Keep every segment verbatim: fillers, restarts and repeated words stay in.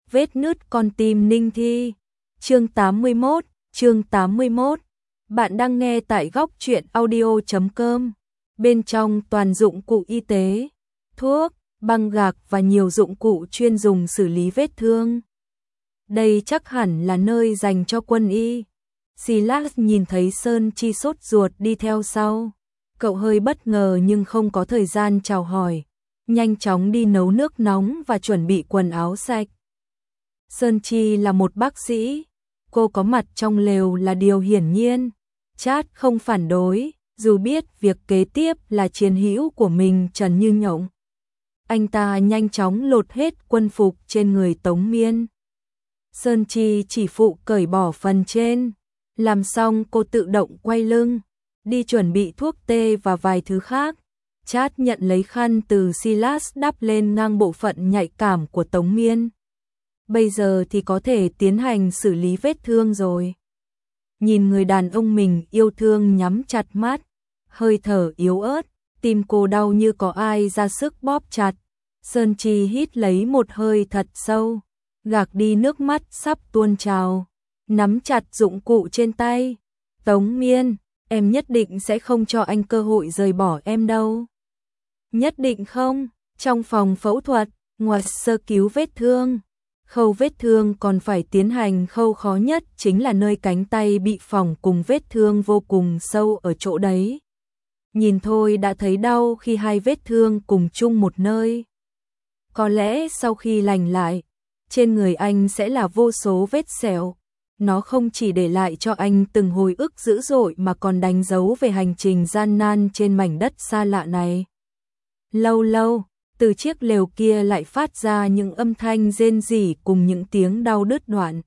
Vết nứt con tim Ninh Thi. Chương tám mươi mốt, chương tám mươi mốt. Bạn đang nghe tại góc truyện audio chấm com. Bên trong toàn dụng cụ y tế, thuốc, băng gạc và nhiều dụng cụ chuyên dùng xử lý vết thương. Đây chắc hẳn là nơi dành cho quân y. Silas nhìn thấy Sơn Chi sốt ruột đi theo sau. Cậu hơi bất ngờ nhưng không có thời gian chào hỏi. Nhanh chóng đi nấu nước nóng và chuẩn bị quần áo sạch. Sơn Chi là một bác sĩ. Cô có mặt trong lều là điều hiển nhiên. Chát không phản đối, dù biết việc kế tiếp là chiến hữu của mình Trần Như Nhộng. Anh ta nhanh chóng lột hết quân phục trên người Tống Miên. Sơn Chi chỉ phụ cởi bỏ phần trên. Làm xong cô tự động quay lưng, đi chuẩn bị thuốc tê và vài thứ khác. Chát nhận lấy khăn từ Silas đắp lên ngang bộ phận nhạy cảm của Tống Miên. Bây giờ thì có thể tiến hành xử lý vết thương rồi. Nhìn người đàn ông mình yêu thương nhắm chặt mắt, hơi thở yếu ớt, tim cô đau như có ai ra sức bóp chặt. Sơn Chi hít lấy một hơi thật sâu, gạt đi nước mắt sắp tuôn trào, nắm chặt dụng cụ trên tay. Tống Miên, em nhất định sẽ không cho anh cơ hội rời bỏ em đâu. Nhất định không. Trong phòng phẫu thuật, ngoài sơ cứu vết thương, khâu vết thương còn phải tiến hành khâu khó nhất chính là nơi cánh tay bị phỏng cùng vết thương vô cùng sâu ở chỗ đấy. Nhìn thôi đã thấy đau khi hai vết thương cùng chung một nơi. Có lẽ sau khi lành lại, trên người anh sẽ là vô số vết sẹo. Nó không chỉ để lại cho anh từng hồi ức dữ dội mà còn đánh dấu về hành trình gian nan trên mảnh đất xa lạ này. Lâu lâu, từ chiếc lều kia lại phát ra những âm thanh rên rỉ cùng những tiếng đau đứt đoạn.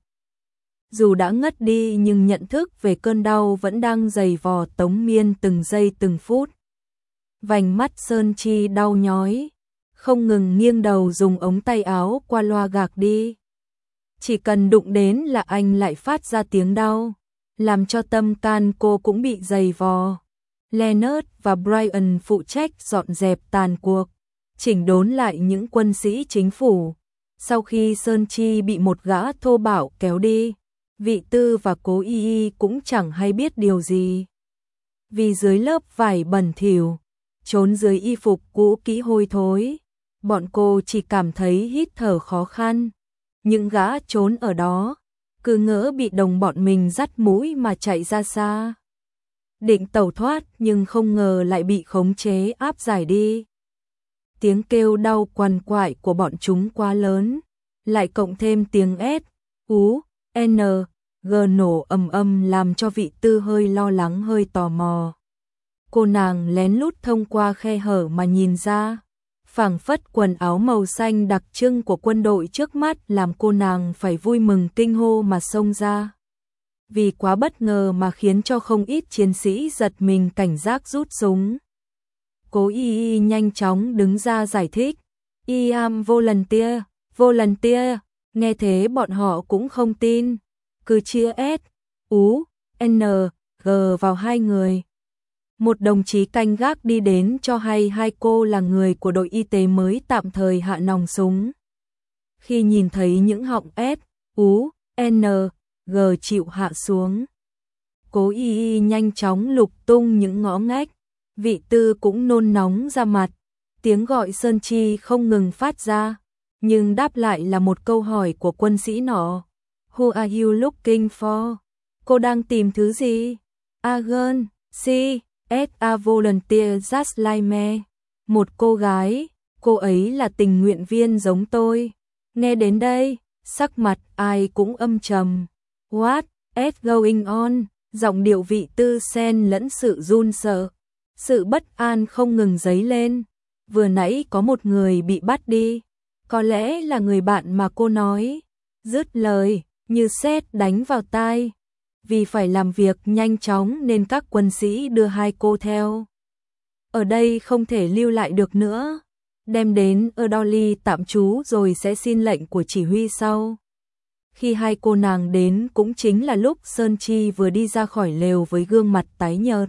Dù đã ngất đi nhưng nhận thức về cơn đau vẫn đang giày vò Tống Miên từng giây từng phút. Vành mắt Sơn Chi đau nhói, không ngừng nghiêng đầu dùng ống tay áo qua loa gạc đi. Chỉ cần đụng đến là anh lại phát ra tiếng đau, làm cho tâm can cô cũng bị giày vò. Leonard và Brian phụ trách dọn dẹp tàn cuộc, chỉnh đốn lại những quân sĩ chính phủ. Sau khi Sơn Chi bị một gã thô bạo kéo đi, Vị Tư và Cố Y Y cũng chẳng hay biết điều gì. Vì dưới lớp vải bẩn thỉu, trốn dưới y phục cũ kỹ hôi thối, bọn cô chỉ cảm thấy hít thở khó khăn. Những gã trốn ở đó, cứ ngỡ bị đồng bọn mình dắt mũi mà chạy ra xa. Định tẩu thoát nhưng không ngờ lại bị khống chế áp giải đi. Tiếng kêu đau quằn quại của bọn chúng quá lớn, lại cộng thêm tiếng S, U, N, G nổ ầm ầm làm cho Vị Tư hơi lo lắng hơi tò mò. Cô nàng lén lút thông qua khe hở mà nhìn ra. Phảng phất quần áo màu xanh đặc trưng của quân đội trước mắt làm cô nàng phải vui mừng kinh hô mà xông ra. Vì quá bất ngờ mà khiến cho không ít chiến sĩ giật mình cảnh giác rút súng. Cố Y Y nhanh chóng đứng ra giải thích. I am volunteer, volunteer. Nghe thế bọn họ cũng không tin. Cứ chia S, U, N, G vào hai người. Một đồng chí canh gác đi đến cho hay hai cô là người của đội y tế mới tạm thời hạ nòng súng. Khi nhìn thấy những họng S, U, N, G chịu hạ xuống, Cố Y Y nhanh chóng lục tung những ngõ ngách. Vị Tư cũng nôn nóng ra mặt. Tiếng gọi Sơn Chi không ngừng phát ra, nhưng đáp lại là một câu hỏi của quân sĩ nọ. Who are you looking for? Cô đang tìm thứ gì? Agan, si. S a volunteer just like me. Một cô gái, cô ấy là tình nguyện viên giống tôi. Nghe đến đây, sắc mặt ai cũng âm trầm. What is going on? Giọng điệu Vị Tư xen lẫn sự run sợ. Sự bất an không ngừng dấy lên. Vừa nãy có một người bị bắt đi. Có lẽ là người bạn mà cô nói. Dứt lời, như sét đánh vào tai. Vì phải làm việc nhanh chóng nên các quân sĩ đưa hai cô theo. Ở đây không thể lưu lại được nữa. Đem đến ở Dolly tạm trú rồi sẽ xin lệnh của chỉ huy sau. Khi hai cô nàng đến cũng chính là lúc Sơn Chi vừa đi ra khỏi lều với gương mặt tái nhợt.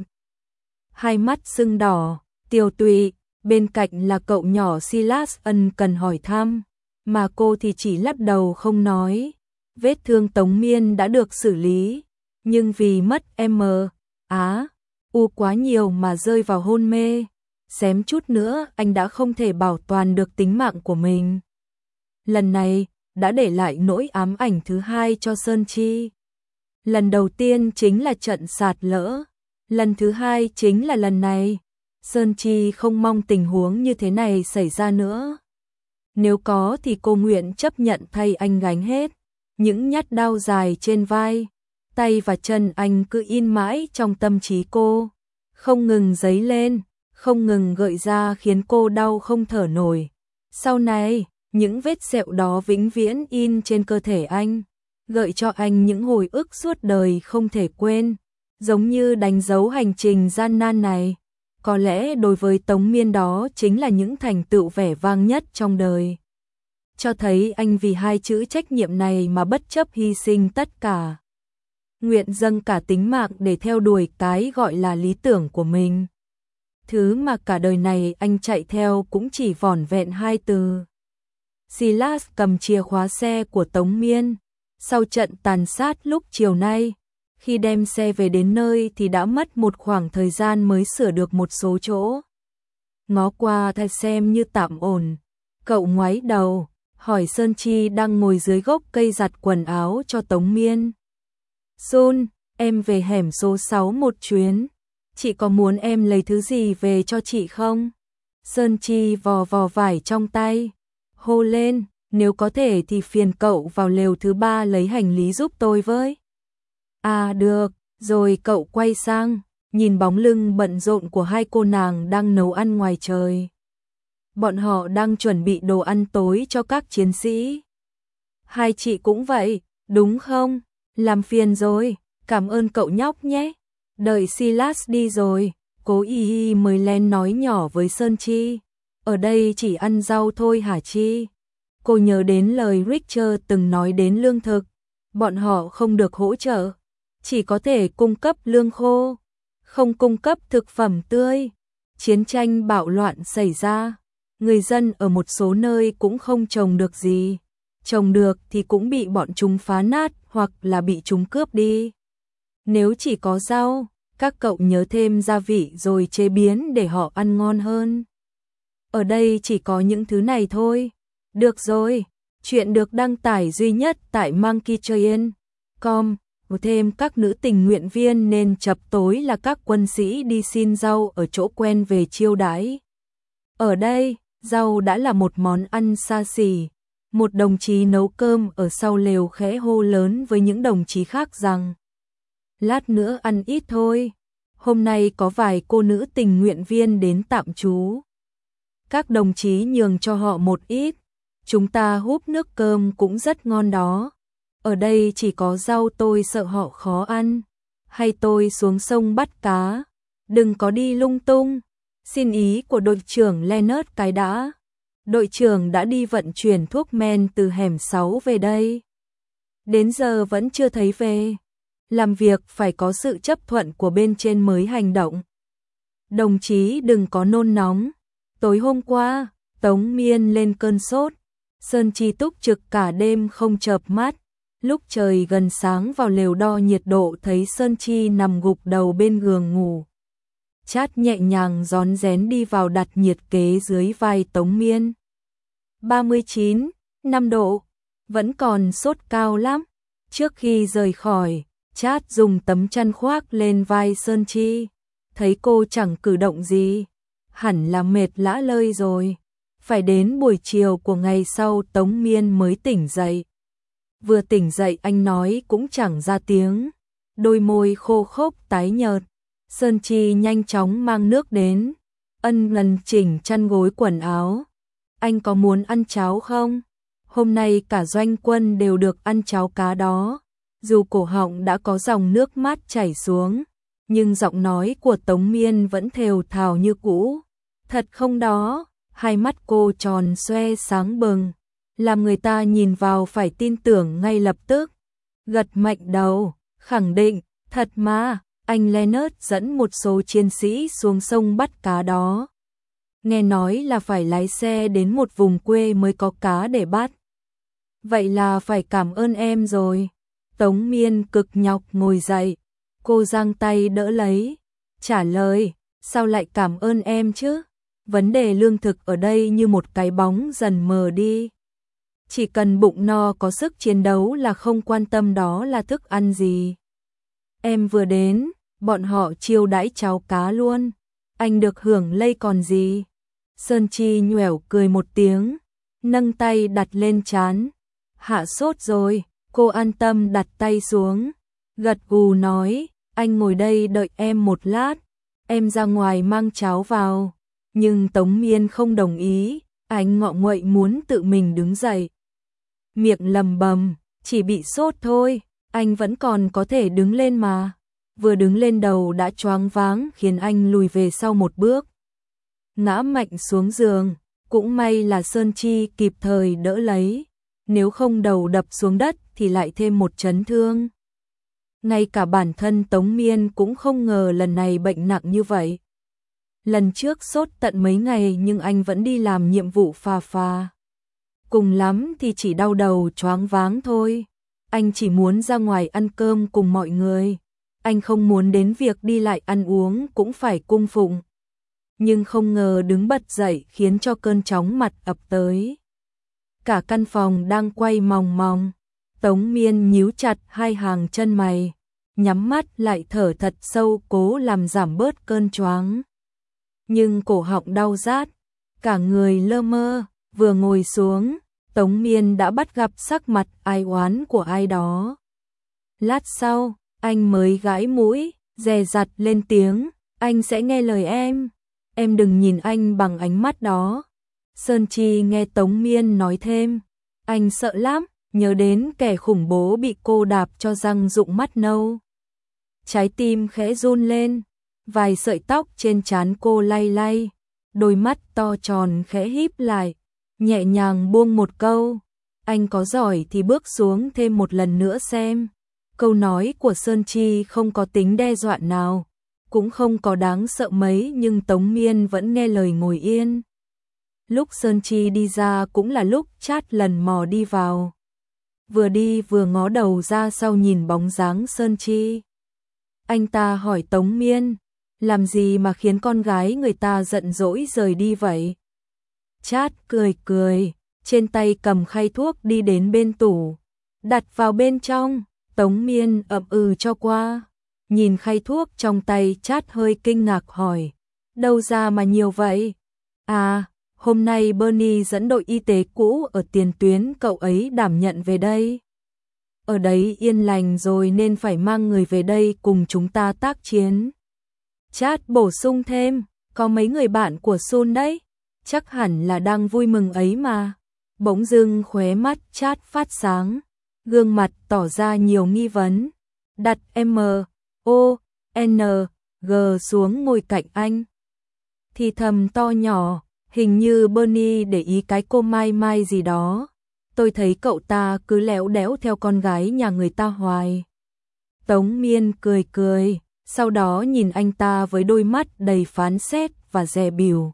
Hai mắt sưng đỏ, tiều tụy, bên cạnh là cậu nhỏ Silas ân cần hỏi thăm. mà cô thì chỉ lắc đầu không nói. Vết thương Tống Miên đã được xử lý, nhưng vì mất M, Á, U quá nhiều mà rơi vào hôn mê. Xém chút nữa anh đã không thể bảo toàn được tính mạng của mình. Lần này đã để lại nỗi ám ảnh thứ hai cho Sơn Chi. Lần đầu tiên chính là trận sạt lỡ, lần thứ hai chính là lần này. Sơn Chi không mong tình huống như thế này xảy ra nữa. Nếu có thì cô nguyện chấp nhận thay anh gánh hết. Những nhát đau dài trên vai, tay và chân anh cứ in mãi trong tâm trí cô, không ngừng dấy lên, không ngừng gợi ra khiến cô đau không thở nổi. Sau này, những vết sẹo đó vĩnh viễn in trên cơ thể anh, gợi cho anh những hồi ức suốt đời không thể quên, giống như đánh dấu hành trình gian nan này. Có lẽ đối với Tống Miên đó chính là những thành tựu vẻ vang nhất trong đời. Cho thấy anh vì hai chữ trách nhiệm này mà bất chấp hy sinh tất cả. Nguyện dâng cả tính mạng để theo đuổi cái gọi là lý tưởng của mình. Thứ mà cả đời này anh chạy theo cũng chỉ vỏn vẹn hai từ. Silas cầm chìa khóa xe của Tống Miên. Sau trận tàn sát lúc chiều nay, khi đem xe về đến nơi thì đã mất một khoảng thời gian mới sửa được một số chỗ. Ngó qua thay xem như tạm ổn. Cậu ngoáy đầu, hỏi Sơn Chi đang ngồi dưới gốc cây giặt quần áo cho Tống Miên. Sun, em về hẻm số sáu một chuyến. Chị có muốn em lấy thứ gì về cho chị không? Sơn Chi vò vò vải trong tay, hô lên, nếu có thể thì phiền cậu vào lều thứ ba lấy hành lý giúp tôi với. À được, rồi cậu quay sang, nhìn bóng lưng bận rộn của hai cô nàng đang nấu ăn ngoài trời. Bọn họ đang chuẩn bị đồ ăn tối cho các chiến sĩ. Hai chị cũng vậy, đúng không? Làm phiền rồi, cảm ơn cậu nhóc nhé. Đợi Silas đi rồi, cố Y Y mới len nói nhỏ với Sơn Chi. Ở đây chỉ ăn rau thôi hả Chi? Cô nhớ đến lời Richard từng nói đến lương thực. Bọn họ không được hỗ trợ, chỉ có thể cung cấp lương khô, không cung cấp thực phẩm tươi. Chiến tranh bạo loạn xảy ra, người dân ở một số nơi cũng không trồng được gì. Trồng được thì cũng bị bọn chúng phá nát hoặc là bị chúng cướp đi. Nếu chỉ có rau, các cậu nhớ thêm gia vị rồi chế biến để họ ăn ngon hơn. Ở đây chỉ có những thứ này thôi. Được rồi, chuyện được đăng tải duy nhất tại monkey train chấm com. Thêm các nữ tình nguyện viên nên chập tối là các quân sĩ đi xin rau ở chỗ quen về chiêu đãi. Ở đây, rau đã là một món ăn xa xỉ. Một đồng chí nấu cơm ở sau lều khẽ hô lớn với những đồng chí khác rằng lát nữa ăn ít thôi. Hôm nay có vài cô nữ tình nguyện viên đến tạm trú. Các đồng chí nhường cho họ một ít. Chúng ta húp nước cơm cũng rất ngon đó. Ở đây chỉ có rau, tôi sợ họ khó ăn. Hay tôi xuống sông bắt cá. Đừng có đi lung tung. Xin ý của đội trưởng Leonard cái đã. Đội trưởng đã đi vận chuyển thuốc men từ hẻm sáu về đây. Đến giờ vẫn chưa thấy về. Làm việc phải có sự chấp thuận của bên trên mới hành động. Đồng chí đừng có nôn nóng. Tối hôm qua, Tống Miên lên cơn sốt. Sơn Chi túc trực cả đêm không chợp mắt. Lúc trời gần sáng vào lều đo nhiệt độ thấy Sơn Chi nằm gục đầu bên giường ngủ. Chát nhẹ nhàng rón rén đi vào đặt nhiệt kế dưới vai Tống Miên. ba mươi chín, năm độ. Vẫn còn sốt cao lắm. Trước khi rời khỏi, Chát dùng tấm chăn khoác lên vai Sơn Chi. Thấy cô chẳng cử động gì. Hẳn là mệt lả lơi rồi. Phải đến buổi chiều của ngày sau Tống Miên mới tỉnh dậy. Vừa tỉnh dậy anh nói cũng chẳng ra tiếng. Đôi môi khô khốc tái nhợt. Sơn Chi nhanh chóng mang nước đến. Ân lần chỉnh chăn gối quần áo. Anh có muốn ăn cháo không? Hôm nay cả doanh quân đều được ăn cháo cá đó. Dù cổ họng đã có dòng nước mắt chảy xuống, nhưng giọng nói của Tống Miên vẫn thều thào như cũ. Thật không đó? Hai mắt cô tròn xoe sáng bừng, làm người ta nhìn vào phải tin tưởng ngay lập tức. Gật mạnh đầu, khẳng định, thật mà, anh Leonard dẫn một số chiến sĩ xuống sông bắt cá đó. nghe nói là phải lái xe đến một vùng quê mới có cá để bắt. Vậy là phải cảm ơn em rồi. Tống Miên cực nhọc ngồi dậy, cô giang tay đỡ lấy, trả lời, sao lại cảm ơn em chứ? Vấn đề lương thực ở đây như một cái bóng dần mờ đi. Chỉ cần bụng no có sức chiến đấu là không quan tâm đó là thức ăn gì. Em vừa đến, bọn họ chiêu đãi cháo cá luôn, anh được hưởng lây còn gì. Sơn Chi nhoẻo cười một tiếng, nâng tay đặt lên trán. Hạ sốt rồi, cô an tâm đặt tay xuống, gật gù nói, anh ngồi đây đợi em một lát, em ra ngoài mang cháo vào. Nhưng Tống Miên không đồng ý, anh ngọ nguậy muốn tự mình đứng dậy. Miệng lầm bầm, chỉ bị sốt thôi, anh vẫn còn có thể đứng lên mà. Vừa đứng lên đầu đã choáng váng khiến anh lùi về sau một bước. Ngã mạnh xuống giường, cũng may là Sơn Chi kịp thời đỡ lấy. Nếu không đầu đập xuống đất thì lại thêm một chấn thương. Ngay cả bản thân Tống Miên cũng không ngờ lần này bệnh nặng như vậy. Lần trước sốt tận mấy ngày nhưng anh vẫn đi làm nhiệm vụ phà phà. Cùng lắm thì chỉ đau đầu choáng váng thôi. Anh chỉ muốn ra ngoài ăn cơm cùng mọi người. Anh không muốn đến việc đi lại ăn uống cũng phải cung phụng. Nhưng không ngờ đứng bật dậy khiến cho cơn chóng mặt ập tới. Cả căn phòng đang quay mòng mòng. Tống Miên nhíu chặt hai hàng chân mày, nhắm mắt lại thở thật sâu cố làm giảm bớt cơn choáng. Nhưng cổ họng đau rát, cả người lơ mơ, vừa ngồi xuống, Tống Miên đã bắt gặp sắc mặt ai oán của ai đó. Lát sau, anh mới gãi mũi, dè dặt lên tiếng, anh sẽ nghe lời em, em đừng nhìn anh bằng ánh mắt đó. Sơn Chi nghe Tống Miên nói thêm, anh sợ lắm, nhớ đến kẻ khủng bố bị cô đạp cho răng rụng mắt nâu. Trái tim khẽ run lên, vài sợi tóc trên trán cô lay lay, đôi mắt to tròn khẽ híp lại, nhẹ nhàng buông một câu, anh có giỏi thì bước xuống thêm một lần nữa xem. Câu nói của Sơn Chi không có tính đe dọa nào, cũng không có đáng sợ mấy nhưng Tống Miên vẫn nghe lời ngồi yên. Lúc Sơn Chi đi ra cũng là lúc Chát lần mò đi vào. Vừa đi vừa ngó đầu ra sau nhìn bóng dáng Sơn Chi. Anh ta hỏi Tống Miên, làm gì mà khiến con gái người ta giận dỗi rời đi vậy? Chát cười cười, trên tay cầm khay thuốc đi đến bên tủ, đặt vào bên trong. Tống Miên ậm ừ cho qua, nhìn khay thuốc trong tay Chát hơi kinh ngạc hỏi, đâu ra mà nhiều vậy? À, hôm nay Bernie dẫn đội y tế cũ ở tiền tuyến cậu ấy đảm nhận về đây. Ở đấy yên lành rồi nên phải mang người về đây cùng chúng ta tác chiến. Chát bổ sung thêm, có mấy người bạn của Sun đấy, chắc hẳn là đang vui mừng ấy mà. Bỗng dưng khóe mắt Chát phát sáng, gương mặt tỏ ra nhiều nghi vấn, đặt M, O, N, G xuống ngồi cạnh anh. Thì thầm to nhỏ, hình như Bernie để ý cái cô Mai Mai gì đó. Tôi thấy cậu ta cứ léo đéo theo con gái nhà người ta hoài. Tống Miên cười cười, sau đó nhìn anh ta với đôi mắt đầy phán xét và dè bỉu.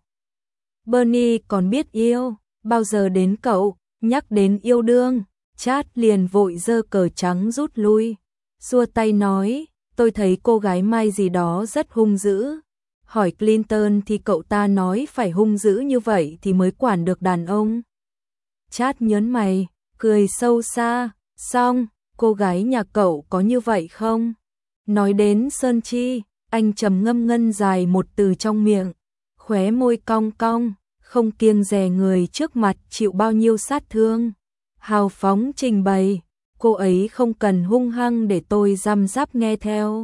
Bernie còn biết yêu, bao giờ đến cậu, nhắc đến yêu đương, Chát liền vội giơ cờ trắng rút lui, xua tay nói, tôi thấy cô gái Mai gì đó rất hung dữ. Hỏi Clinton thì cậu ta nói phải hung dữ như vậy thì mới quản được đàn ông. Chát nhớn mày, cười sâu xa, xong, cô gái nhà cậu có như vậy không? Nói đến Sơn Chi, anh trầm ngâm ngân dài một từ trong miệng, khóe môi cong cong, không kiêng dè người trước mặt chịu bao nhiêu sát thương. Hào phóng trình bày, cô ấy không cần hung hăng để tôi răm rắp nghe theo.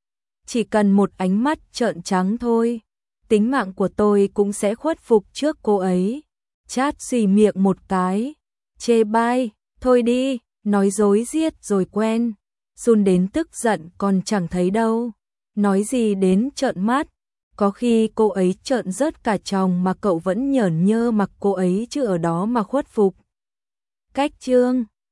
Chỉ cần một ánh mắt trợn trắng thôi, tính mạng của tôi cũng sẽ khuất phục trước cô ấy. Chát xì miệng một cái, chê bai, thôi đi, nói dối giết rồi quen. Sun đến tức giận còn chẳng thấy đâu, nói gì đến trợn mắt, có khi cô ấy trợn rớt cả tròng mà cậu vẫn nhởn nhơ mặc cô ấy chứ ở đó mà khuất phục. Cách chương